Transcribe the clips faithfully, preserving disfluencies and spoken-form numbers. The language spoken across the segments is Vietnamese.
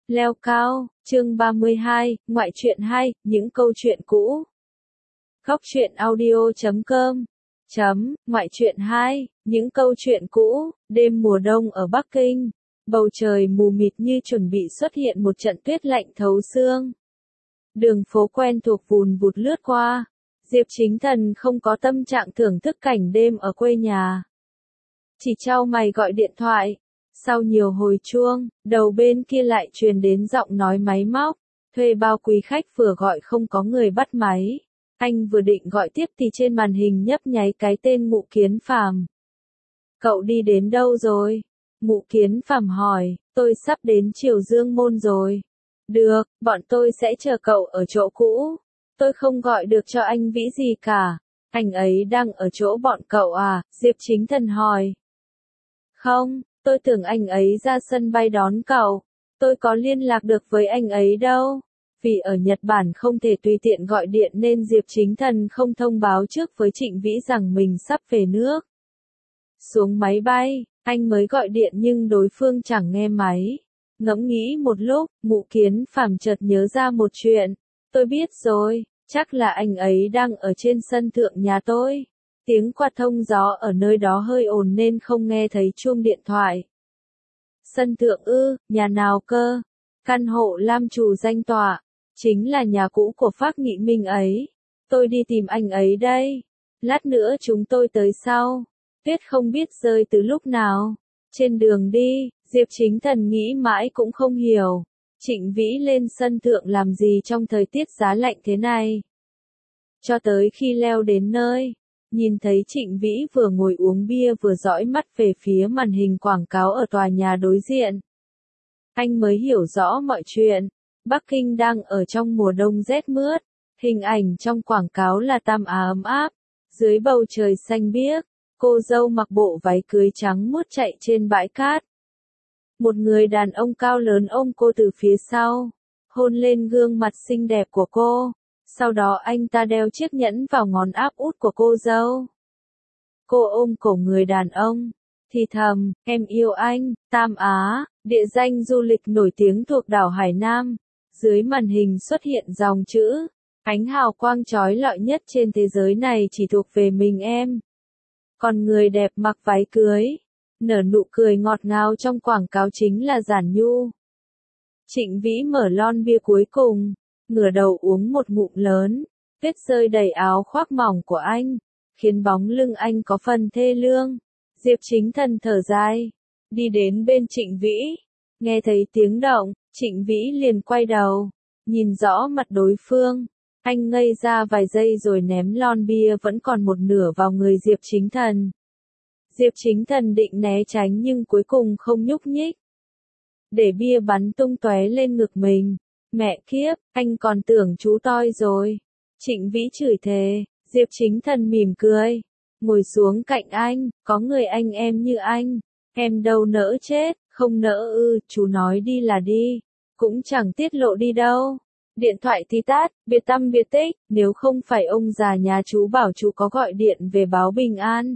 Leo cao, chương ba mươi hai, ngoại truyện hay, những câu chuyện cũ. Góc truyện audio chấm com chấm, ngoại truyện hai, những câu chuyện cũ, đêm mùa đông ở Bắc Kinh. Bầu trời mù mịt như chuẩn bị xuất hiện một trận tuyết lạnh thấu xương. Đường phố quen thuộc vùn vụt lướt qua. Diệp Chính Thần không có tâm trạng thưởng thức cảnh đêm ở quê nhà. Chỉ chau mày gọi điện thoại. Sau nhiều hồi chuông, đầu bên kia lại truyền đến giọng nói máy móc. Thuê bao quý khách vừa gọi không có người bắt máy. Anh vừa định gọi tiếp thì trên màn hình nhấp nháy cái tên Ngụ Kiến Phàm. Cậu đi đến đâu rồi? Ngụ Kiến Phàm hỏi, tôi sắp đến Triều Dương Môn rồi. Được, bọn tôi sẽ chờ cậu ở chỗ cũ. Tôi không gọi được cho anh Vĩ gì cả. Anh ấy đang ở chỗ bọn cậu à? Diệp Chính Thần hỏi. Không, tôi tưởng anh ấy ra sân bay đón cậu. Tôi có liên lạc được với anh ấy đâu. Vì ở Nhật Bản không thể tùy tiện gọi điện nên Diệp Chính Thần không thông báo trước với Trịnh Vĩ rằng mình sắp về nước. Xuống máy bay, anh mới gọi điện nhưng đối phương chẳng nghe máy. Ngẫm nghĩ một lúc, Ngụ Kiến Phàm chợt nhớ ra một chuyện. Tôi biết rồi, chắc là anh ấy đang ở trên sân thượng nhà tôi. Tiếng quạt thông gió ở nơi đó hơi ồn nên không nghe thấy chuông điện thoại. Sân thượng ư, nhà nào cơ? Căn hộ Lam Trù danh tọa. Chính là nhà cũ của Phác Nghị Minh ấy. Tôi đi tìm anh ấy đây. Lát nữa chúng tôi tới sau. Tuyết không biết rơi từ lúc nào. Trên đường đi, Diệp Chính Thần nghĩ mãi cũng không hiểu. Trịnh Vĩ lên sân thượng làm gì trong thời tiết giá lạnh thế này? Cho tới khi leo đến nơi, nhìn thấy Trịnh Vĩ vừa ngồi uống bia vừa dõi mắt về phía màn hình quảng cáo ở tòa nhà đối diện. Anh mới hiểu rõ mọi chuyện. Bắc Kinh đang ở trong mùa đông rét mướt. Hình ảnh trong quảng cáo là Tam Á ấm áp. Dưới bầu trời xanh biếc, cô dâu mặc bộ váy cưới trắng muốt chạy trên bãi cát. Một người đàn ông cao lớn ôm cô từ phía sau, hôn lên gương mặt xinh đẹp của cô. Sau đó anh ta đeo chiếc nhẫn vào ngón áp út của cô dâu. Cô ôm cổ người đàn ông, thì thầm, em yêu anh. Tam Á, địa danh du lịch nổi tiếng thuộc đảo Hải Nam. Dưới màn hình xuất hiện dòng chữ, ánh hào quang chói lọi nhất trên thế giới này chỉ thuộc về mình em. Còn người đẹp mặc váy cưới, nở nụ cười ngọt ngào trong quảng cáo chính là Giản Nhu. Trịnh Vĩ mở lon bia cuối cùng, ngửa đầu uống một ngụm lớn, tuyết rơi đầy áo khoác mỏng của anh, khiến bóng lưng anh có phần thê lương. Diệp Chính Thần thở dài, đi đến bên Trịnh Vĩ, nghe thấy tiếng động, Trịnh Vĩ liền quay đầu, nhìn rõ mặt đối phương. Anh ngây ra vài giây rồi ném lon bia vẫn còn một nửa vào người Diệp Chính Thần. Diệp Chính Thần định né tránh nhưng cuối cùng không nhúc nhích. Để bia bắn tung tóe lên ngực mình. Mẹ kiếp, anh còn tưởng chú toi rồi. Trịnh Vĩ chửi thề. Diệp Chính Thần mỉm cười, ngồi xuống cạnh anh, có người anh em như anh. Em đâu nỡ chết, không nỡ ư, chú nói đi là đi. Cũng chẳng tiết lộ đi đâu. Điện thoại thì tắt, biệt tăm biệt tích, nếu không phải ông già nhà chú bảo chú có gọi điện về báo bình an.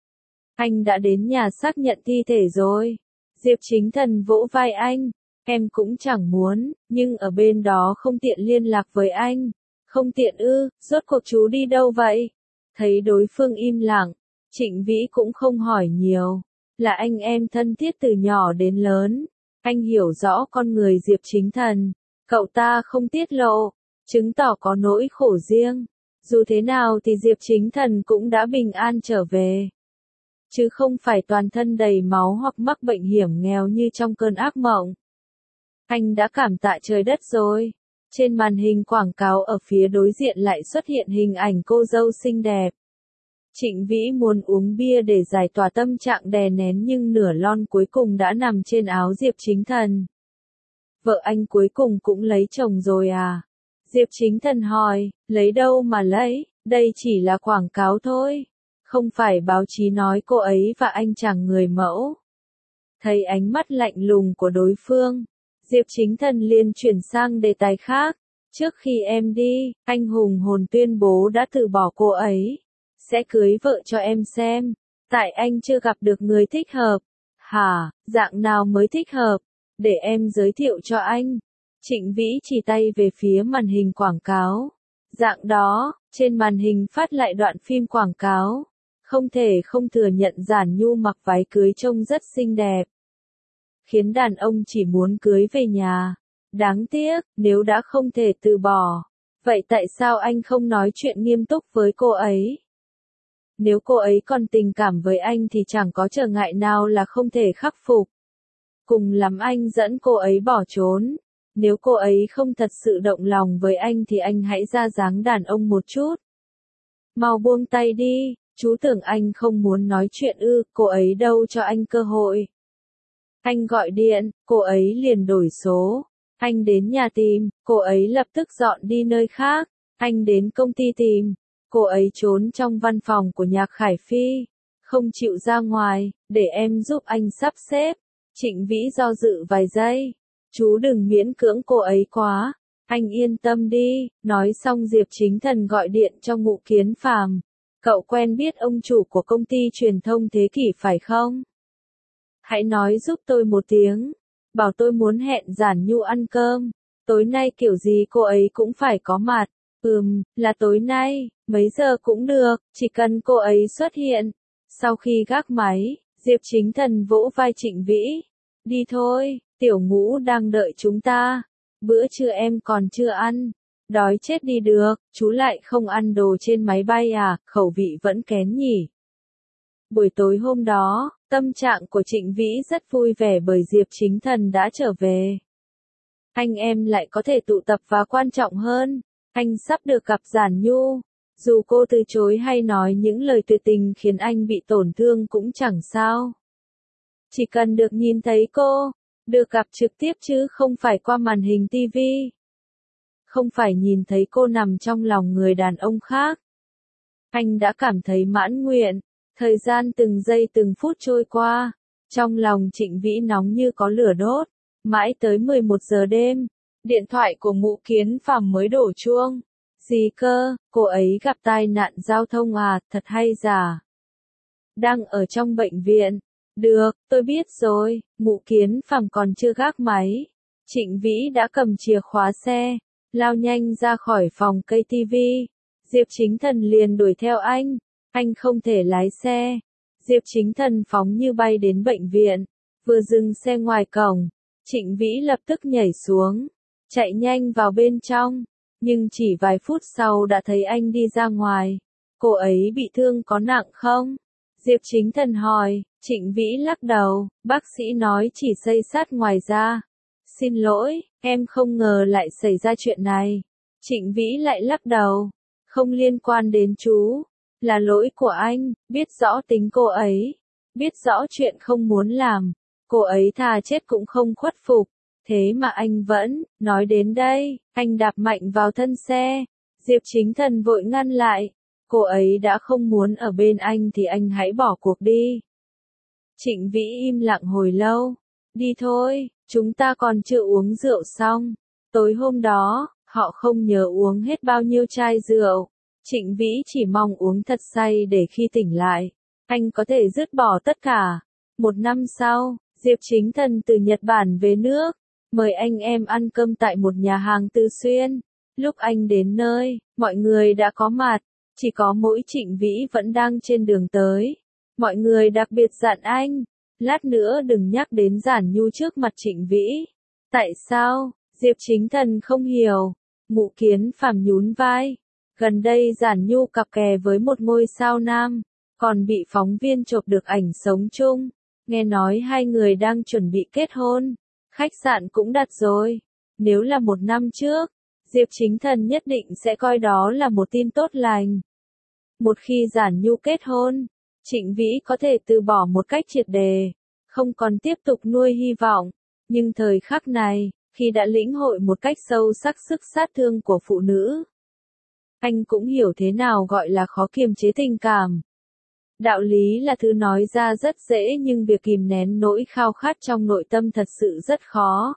Anh đã đến nhà xác nhận thi thể rồi. Diệp Chính Thần vỗ vai anh, em cũng chẳng muốn, nhưng ở bên đó không tiện liên lạc với anh. Không tiện ư, rốt cuộc chú đi đâu vậy? Thấy đối phương im lặng, Trịnh Vĩ cũng không hỏi nhiều. Là anh em thân thiết từ nhỏ đến lớn. Anh hiểu rõ con người Diệp Chính Thần. Cậu ta không tiết lộ, chứng tỏ có nỗi khổ riêng. Dù thế nào thì Diệp Chính Thần cũng đã bình an trở về. Chứ không phải toàn thân đầy máu hoặc mắc bệnh hiểm nghèo như trong cơn ác mộng. Anh đã cảm tạ trời đất rồi. Trên màn hình quảng cáo ở phía đối diện lại xuất hiện hình ảnh cô dâu xinh đẹp. Trịnh Vĩ muốn uống bia để giải tỏa tâm trạng đè nén nhưng nửa lon cuối cùng đã nằm trên áo Diệp Chính Thần. Vợ anh cuối cùng cũng lấy chồng rồi à? Diệp Chính Thần hỏi, lấy đâu mà lấy, đây chỉ là quảng cáo thôi. Không phải báo chí nói cô ấy và anh chẳng người mẫu. Thấy ánh mắt lạnh lùng của đối phương, Diệp Chính Thần liền chuyển sang đề tài khác. Trước khi em đi, anh hùng hồn tuyên bố đã từ bỏ cô ấy. Sẽ cưới vợ cho em xem. Tại anh chưa gặp được người thích hợp. Hả, dạng nào mới thích hợp? để em giới thiệu cho anh. Trịnh Vĩ chỉ tay về phía màn hình quảng cáo. Dạng đó, trên màn hình phát lại đoạn phim quảng cáo. Không thể không thừa nhận Giản Nhu mặc váy cưới trông rất xinh đẹp. Khiến đàn ông chỉ muốn cưới về nhà. Đáng tiếc, nếu đã không thể từ bỏ. Vậy tại sao anh không nói chuyện nghiêm túc với cô ấy? Nếu cô ấy còn tình cảm với anh thì chẳng có trở ngại nào là không thể khắc phục. Cùng lắm anh dẫn cô ấy bỏ trốn. Nếu cô ấy không thật sự động lòng với anh thì anh hãy ra dáng đàn ông một chút. Mau buông tay đi, chú tưởng anh không muốn nói chuyện ư, cô ấy đâu cho anh cơ hội. Anh gọi điện, cô ấy liền đổi số. Anh đến nhà tìm, cô ấy lập tức dọn đi nơi khác. Anh đến công ty tìm, cô ấy trốn trong văn phòng của Nhạc Khải Phi. Không chịu ra ngoài, để em giúp anh sắp xếp. Trịnh Vĩ do dự vài giây. Chú đừng miễn cưỡng cô ấy quá. Anh yên tâm đi, nói xong Diệp Chính Thần gọi điện cho Ngụ Kiến Phàm. Cậu quen biết ông chủ của công ty truyền thông Thế Kỷ phải không? Hãy nói giúp tôi một tiếng. Bảo tôi muốn hẹn Giản Nhu ăn cơm. Tối nay kiểu gì cô ấy cũng phải có mặt. Ừm, là tối nay, mấy giờ cũng được, chỉ cần cô ấy xuất hiện. Sau khi gác máy, Diệp Chính Thần vỗ vai Trịnh Vĩ. Đi thôi, Tiểu Ngũ đang đợi chúng ta. Bữa trưa em còn chưa ăn. Đói chết đi được, chú lại không ăn đồ trên máy bay à, khẩu vị vẫn kén nhỉ. Buổi tối hôm đó, tâm trạng của Trịnh Vĩ rất vui vẻ bởi Diệp Chính Thần đã trở về. Anh em lại có thể tụ tập và quan trọng hơn, anh sắp được gặp Giản Nhu. Dù cô từ chối hay nói những lời tuyệt tình khiến anh bị tổn thương cũng chẳng sao. Chỉ cần được nhìn thấy cô, được gặp trực tiếp chứ không phải qua màn hình ti vi. Không phải nhìn thấy cô nằm trong lòng người đàn ông khác. Anh đã cảm thấy mãn nguyện. Thời gian từng giây từng phút trôi qua. Trong lòng Trịnh Vĩ nóng như có lửa đốt. Mãi tới mười một giờ đêm. Điện thoại của Ngụ Kiến Phàm mới đổ chuông. Gì cơ, cô ấy gặp tai nạn giao thông à, thật hay giả. Đang ở trong bệnh viện. Được, tôi biết rồi, Ngụ Kiến Phàm còn chưa gác máy. Trịnh Vĩ đã cầm chìa khóa xe, lao nhanh ra khỏi phòng cây ti vi. Diệp Chính Thần liền đuổi theo anh. Anh không thể lái xe. Diệp Chính Thần phóng như bay đến bệnh viện. Vừa dừng xe ngoài cổng, Trịnh Vĩ lập tức nhảy xuống, chạy nhanh vào bên trong. Nhưng chỉ vài phút sau đã thấy anh đi ra ngoài. Cô ấy bị thương có nặng không? Diệp Chính Thần hỏi. Trịnh Vĩ lắc đầu, bác sĩ nói chỉ xây xát ngoài da. Xin lỗi, em không ngờ lại xảy ra chuyện này. Trịnh Vĩ lại lắc đầu. Không liên quan đến chú. Là lỗi của anh, biết rõ tính cô ấy. Biết rõ chuyện không muốn làm. Cô ấy thà chết cũng không khuất phục. Thế mà anh vẫn, nói đến đây, anh đạp mạnh vào thân xe. Diệp Chính Thần vội ngăn lại. Cô ấy đã không muốn ở bên anh thì anh hãy bỏ cuộc đi. Trịnh Vĩ im lặng hồi lâu. Đi thôi, chúng ta còn chưa uống rượu xong. Tối hôm đó, họ không nhớ uống hết bao nhiêu chai rượu. Trịnh Vĩ chỉ mong uống thật say để khi tỉnh lại, anh có thể dứt bỏ tất cả. Một năm sau, Diệp Chính Thần từ Nhật Bản về nước, mời anh em ăn cơm tại một nhà hàng Từ Xuyên. Lúc anh đến nơi, mọi người đã có mặt, chỉ có mỗi Trịnh Vĩ vẫn đang trên đường tới. Mọi người đặc biệt dặn anh, lát nữa đừng nhắc đến Giản Nhu trước mặt Trịnh Vĩ. Tại sao? Diệp Chính Thần không hiểu. Ngụ Kiến Phàm nhún vai. Gần đây Giản Nhu cặp kè với một ngôi sao nam, còn bị phóng viên chụp được ảnh sống chung. Nghe nói hai người đang chuẩn bị kết hôn. Khách sạn cũng đặt rồi. Nếu là một năm trước, Diệp Chính Thần nhất định sẽ coi đó là một tin tốt lành. Một khi Giản Nhu kết hôn, Trịnh Vĩ có thể từ bỏ một cách triệt đề, không còn tiếp tục nuôi hy vọng. Nhưng thời khắc này, khi đã lĩnh hội một cách sâu sắc sức sát thương của phụ nữ, anh cũng hiểu thế nào gọi là khó kiềm chế tình cảm. Đạo lý là thứ nói ra rất dễ nhưng việc kìm nén nỗi khao khát trong nội tâm thật sự rất khó.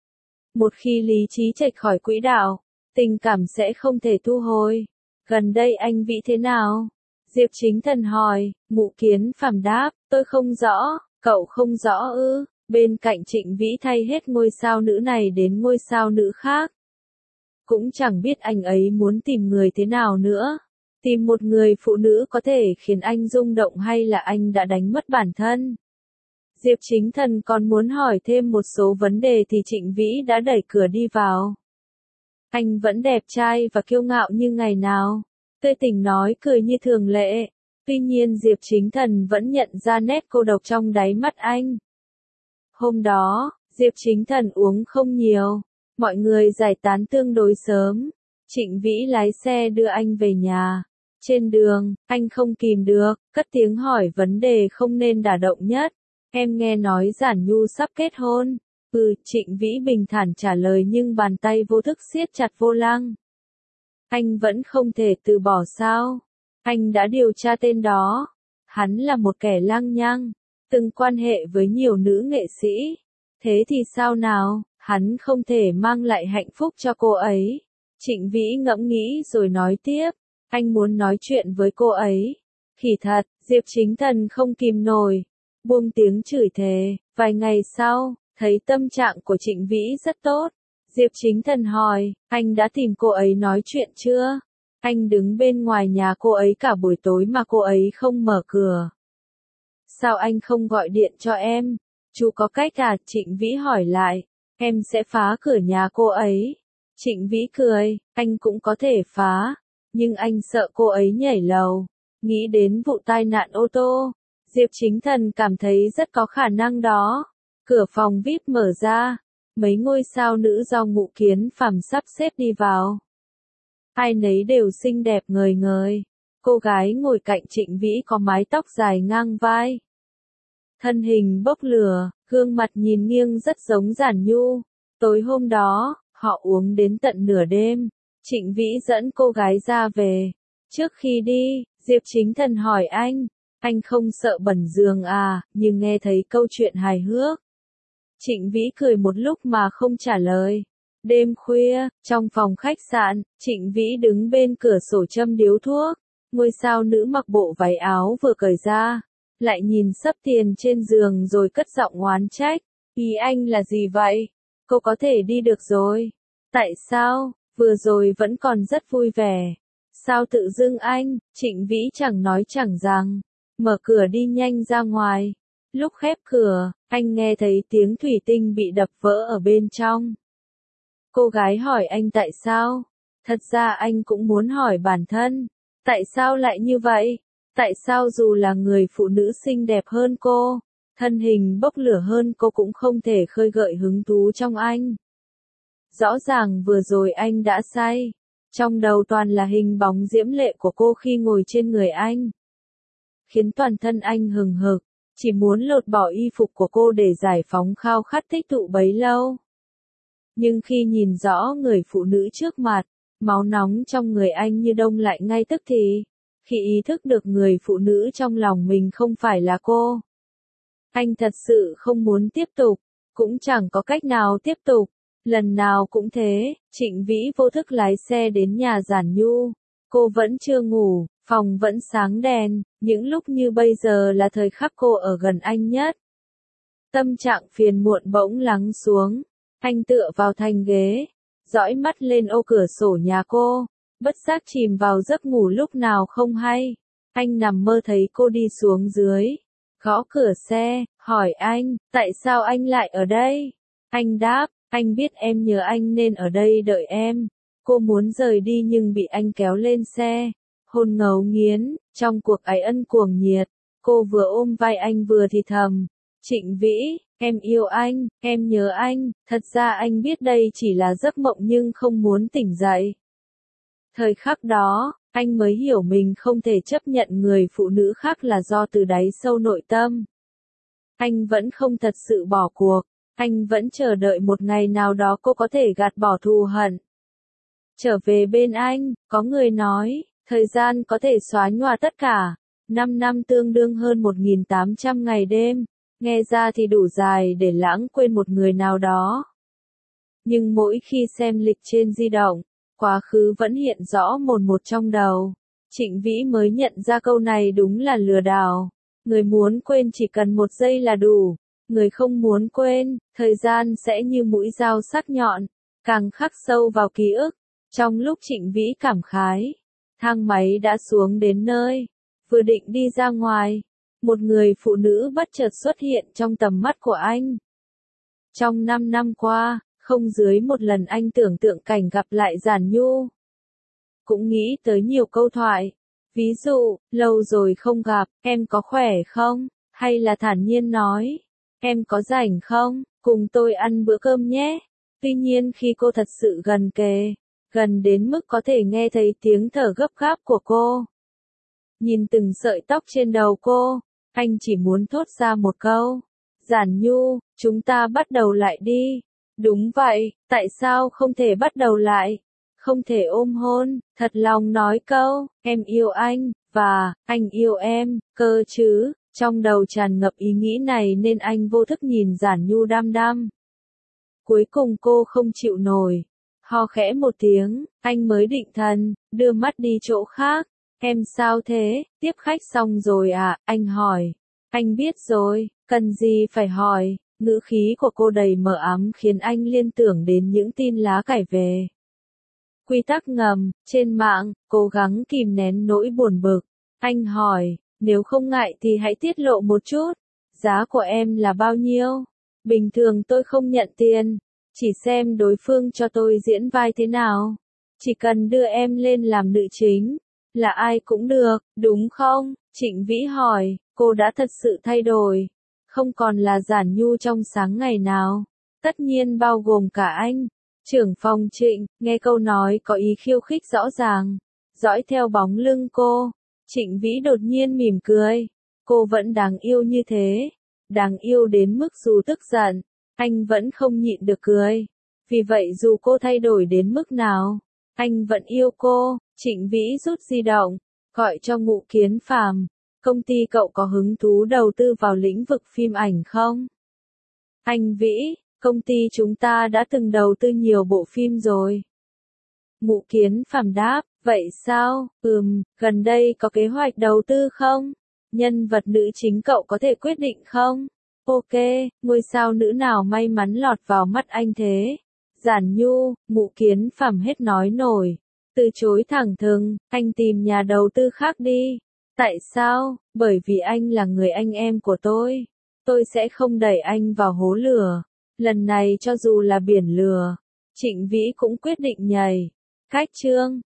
Một khi lý trí chệch khỏi quỹ đạo, tình cảm sẽ không thể thu hồi. Gần đây anh Vĩ thế nào? Diệp Chính Thần hỏi. Ngụ Kiến Phàm đáp, tôi không rõ, cậu không rõ ư? Bên cạnh Trịnh Vĩ thay hết ngôi sao nữ này đến ngôi sao nữ khác. Cũng chẳng biết anh ấy muốn tìm người thế nào nữa. Tìm một người phụ nữ có thể khiến anh rung động hay là anh đã đánh mất bản thân. Diệp Chính Thần còn muốn hỏi thêm một số vấn đề thì Trịnh Vĩ đã đẩy cửa đi vào. Anh vẫn đẹp trai và kiêu ngạo như ngày nào, tươi tỉnh nói cười như thường lệ. Tuy nhiên Diệp Chính Thần vẫn nhận ra nét cô độc trong đáy mắt anh. Hôm đó, Diệp Chính Thần uống không nhiều, mọi người giải tán tương đối sớm. Trịnh Vĩ lái xe đưa anh về nhà. Trên đường, anh không kìm được, cất tiếng hỏi vấn đề không nên đả động nhất. Em nghe nói Giản Nhu sắp kết hôn. Ừ, Trịnh Vĩ bình thản trả lời nhưng bàn tay vô thức siết chặt vô lăng. Anh vẫn không thể từ bỏ sao? Anh đã điều tra tên đó. Hắn là một kẻ lăng nhăng, từng quan hệ với nhiều nữ nghệ sĩ. Thế thì sao nào, hắn không thể mang lại hạnh phúc cho cô ấy. Trịnh Vĩ ngẫm nghĩ rồi nói tiếp. Anh muốn nói chuyện với cô ấy. Khỉ thật, Diệp Chính Thần không kìm nổi. Buông tiếng chửi thề. Vài ngày sau, thấy tâm trạng của Trịnh Vĩ rất tốt. Diệp Chính Thần hỏi, anh đã tìm cô ấy nói chuyện chưa? Anh đứng bên ngoài nhà cô ấy cả buổi tối mà cô ấy không mở cửa. Sao anh không gọi điện cho em? Chú có cách à? Trịnh Vĩ hỏi lại. Em sẽ phá cửa nhà cô ấy. Trịnh Vĩ cười, anh cũng có thể phá. Nhưng anh sợ cô ấy nhảy lầu. Nghĩ đến vụ tai nạn ô tô. Diệp Chính Thần cảm thấy rất có khả năng đó. Cửa phòng vi ai pi mở ra. Mấy ngôi sao nữ do Ngũ Kiến Phàm sắp xếp đi vào. Ai nấy đều xinh đẹp ngời ngời. Cô gái ngồi cạnh Trịnh Vĩ có mái tóc dài ngang vai. Thân hình bốc lửa, gương mặt nhìn nghiêng rất giống Giản Nhu. Tối hôm đó, họ uống đến tận nửa đêm. Trịnh Vĩ dẫn cô gái ra về. Trước khi đi, Diệp Chính Thần hỏi anh, anh không sợ bẩn giường à, nhưng nghe thấy câu chuyện hài hước. Trịnh Vĩ cười một lúc mà không trả lời. Đêm khuya, trong phòng khách sạn, Trịnh Vĩ đứng bên cửa sổ châm điếu thuốc. Ngôi sao nữ mặc bộ váy áo vừa cởi ra, lại nhìn sấp tiền trên giường rồi cất giọng oán trách. Ý anh là gì vậy? Cô có thể đi được rồi. Tại sao? Vừa rồi vẫn còn rất vui vẻ. Sao tự dưng anh? Trịnh Vĩ chẳng nói chẳng rằng. Mở cửa đi nhanh ra ngoài. Lúc khép cửa, anh nghe thấy tiếng thủy tinh bị đập vỡ ở bên trong. Cô gái hỏi anh tại sao? Thật ra anh cũng muốn hỏi bản thân. Tại sao lại như vậy? Tại sao dù là người phụ nữ xinh đẹp hơn cô, thân hình bốc lửa hơn cô cũng không thể khơi gợi hứng thú trong anh? Rõ ràng vừa rồi anh đã say. Trong đầu toàn là hình bóng diễm lệ của cô khi ngồi trên người anh. Khiến toàn thân anh hừng hực, chỉ muốn lột bỏ y phục của cô để giải phóng khao khát tích tụ bấy lâu. Nhưng khi nhìn rõ người phụ nữ trước mặt, máu nóng trong người anh như đông lại ngay tức thì. Khi ý thức được người phụ nữ trong lòng mình không phải là cô, anh thật sự không muốn tiếp tục, cũng chẳng có cách nào tiếp tục. Lần nào cũng thế, Trịnh Vĩ vô thức lái xe đến nhà Giản Nhu. Cô vẫn chưa ngủ, phòng vẫn sáng đèn, những lúc như bây giờ là thời khắc cô ở gần anh nhất. Tâm trạng phiền muộn bỗng lắng xuống, anh tựa vào thành ghế, dõi mắt lên ô cửa sổ nhà cô, bất giác chìm vào giấc ngủ lúc nào không hay. Anh nằm mơ thấy cô đi xuống dưới, gõ cửa xe, hỏi anh, tại sao anh lại ở đây? Anh đáp, anh biết em nhớ anh nên ở đây đợi em. Cô muốn rời đi nhưng bị anh kéo lên xe. Hôn ngấu nghiến, trong cuộc ái ân cuồng nhiệt, cô vừa ôm vai anh vừa thì thầm. Trịnh Vĩ, em yêu anh, em nhớ anh, thật ra anh biết đây chỉ là giấc mộng nhưng không muốn tỉnh dậy. Thời khắc đó, anh mới hiểu mình không thể chấp nhận người phụ nữ khác là do từ đáy sâu nội tâm. Anh vẫn không thật sự bỏ cuộc, anh vẫn chờ đợi một ngày nào đó cô có thể gạt bỏ thù hận. Trở về bên anh, có người nói, thời gian có thể xóa nhòa tất cả. Năm năm tương đương hơn một nghìn tám trăm ngày đêm, nghe ra thì đủ dài để lãng quên một người nào đó. Nhưng mỗi khi xem lịch trên di động, quá khứ vẫn hiện rõ mồn một trong đầu. Trịnh Vĩ mới nhận ra câu này đúng là lừa đảo. Người muốn quên chỉ cần một giây là đủ. người không muốn quên, thời gian sẽ như mũi dao sắc nhọn, càng khắc sâu vào ký ức. Trong lúc Trịnh Vĩ cảm khái, thang máy đã xuống đến nơi, vừa định đi ra ngoài, một người phụ nữ bất chợt xuất hiện trong tầm mắt của anh. Trong năm năm qua, không dưới một lần anh tưởng tượng cảnh gặp lại Giản Nhu. Cũng nghĩ tới nhiều câu thoại. Ví dụ, lâu rồi không gặp, em có khỏe không? Hay là thản nhiên nói, em có rảnh không? Cùng tôi ăn bữa cơm nhé. Tuy nhiên khi cô thật sự gần kề, gần đến mức có thể nghe thấy tiếng thở gấp gáp của cô. Nhìn từng sợi tóc trên đầu cô, anh chỉ muốn thốt ra một câu. Giản Nhu, chúng ta bắt đầu lại đi. Đúng vậy, tại sao không thể bắt đầu lại? Không thể ôm hôn, thật lòng nói câu, em yêu anh, và, anh yêu em, cơ chứ. Trong đầu tràn ngập ý nghĩ này nên anh vô thức nhìn Giản Nhu đăm đăm. Cuối cùng cô không chịu nổi. Ho khẽ một tiếng, anh mới định thần, đưa mắt đi chỗ khác. Em sao thế, tiếp khách xong rồi à, anh hỏi. Anh biết rồi, cần gì phải hỏi. Ngữ khí của cô đầy mờ ám khiến anh liên tưởng đến những tin lá cải về quy tắc ngầm trên mạng, cố gắng kìm nén nỗi buồn bực. Anh hỏi, nếu không ngại thì hãy tiết lộ một chút. Giá của em là bao nhiêu? Bình thường tôi không nhận tiền, chỉ xem đối phương cho tôi diễn vai thế nào. Chỉ cần đưa em lên làm nữ chính, là ai cũng được, đúng không? Trịnh Vĩ hỏi, cô đã thật sự thay đổi. Không còn là Giản Nhu trong sáng ngày nào. Tất nhiên bao gồm cả anh. Trưởng phòng Trịnh, nghe câu nói có ý khiêu khích rõ ràng. Dõi theo bóng lưng cô. Trịnh Vĩ đột nhiên mỉm cười. Cô vẫn đáng yêu như thế. Đáng yêu đến mức dù tức giận, anh vẫn không nhịn được cười. Vì vậy dù cô thay đổi đến mức nào, anh vẫn yêu cô. Trịnh Vĩ rút di động, gọi cho Ngụ Kiến Phàm. Công ty cậu có hứng thú đầu tư vào lĩnh vực phim ảnh không? Anh Vĩ, công ty chúng ta đã từng đầu tư nhiều bộ phim rồi. Ngụ Kiến Phàm đáp, vậy sao? Ừm, gần đây có kế hoạch đầu tư không? Nhân vật nữ chính cậu có thể quyết định không? Ok, ngôi sao nữ nào may mắn lọt vào mắt anh thế? Giản Nhu, Ngụ Kiến Phàm hết nói nổi. Từ chối thẳng thừng, anh tìm nhà đầu tư khác đi. Tại sao? Bởi vì anh là người anh em của tôi. Tôi sẽ không đẩy anh vào hố lửa. Lần này cho dù là biển lửa, Trịnh Vĩ cũng quyết định nhảy. Cách chương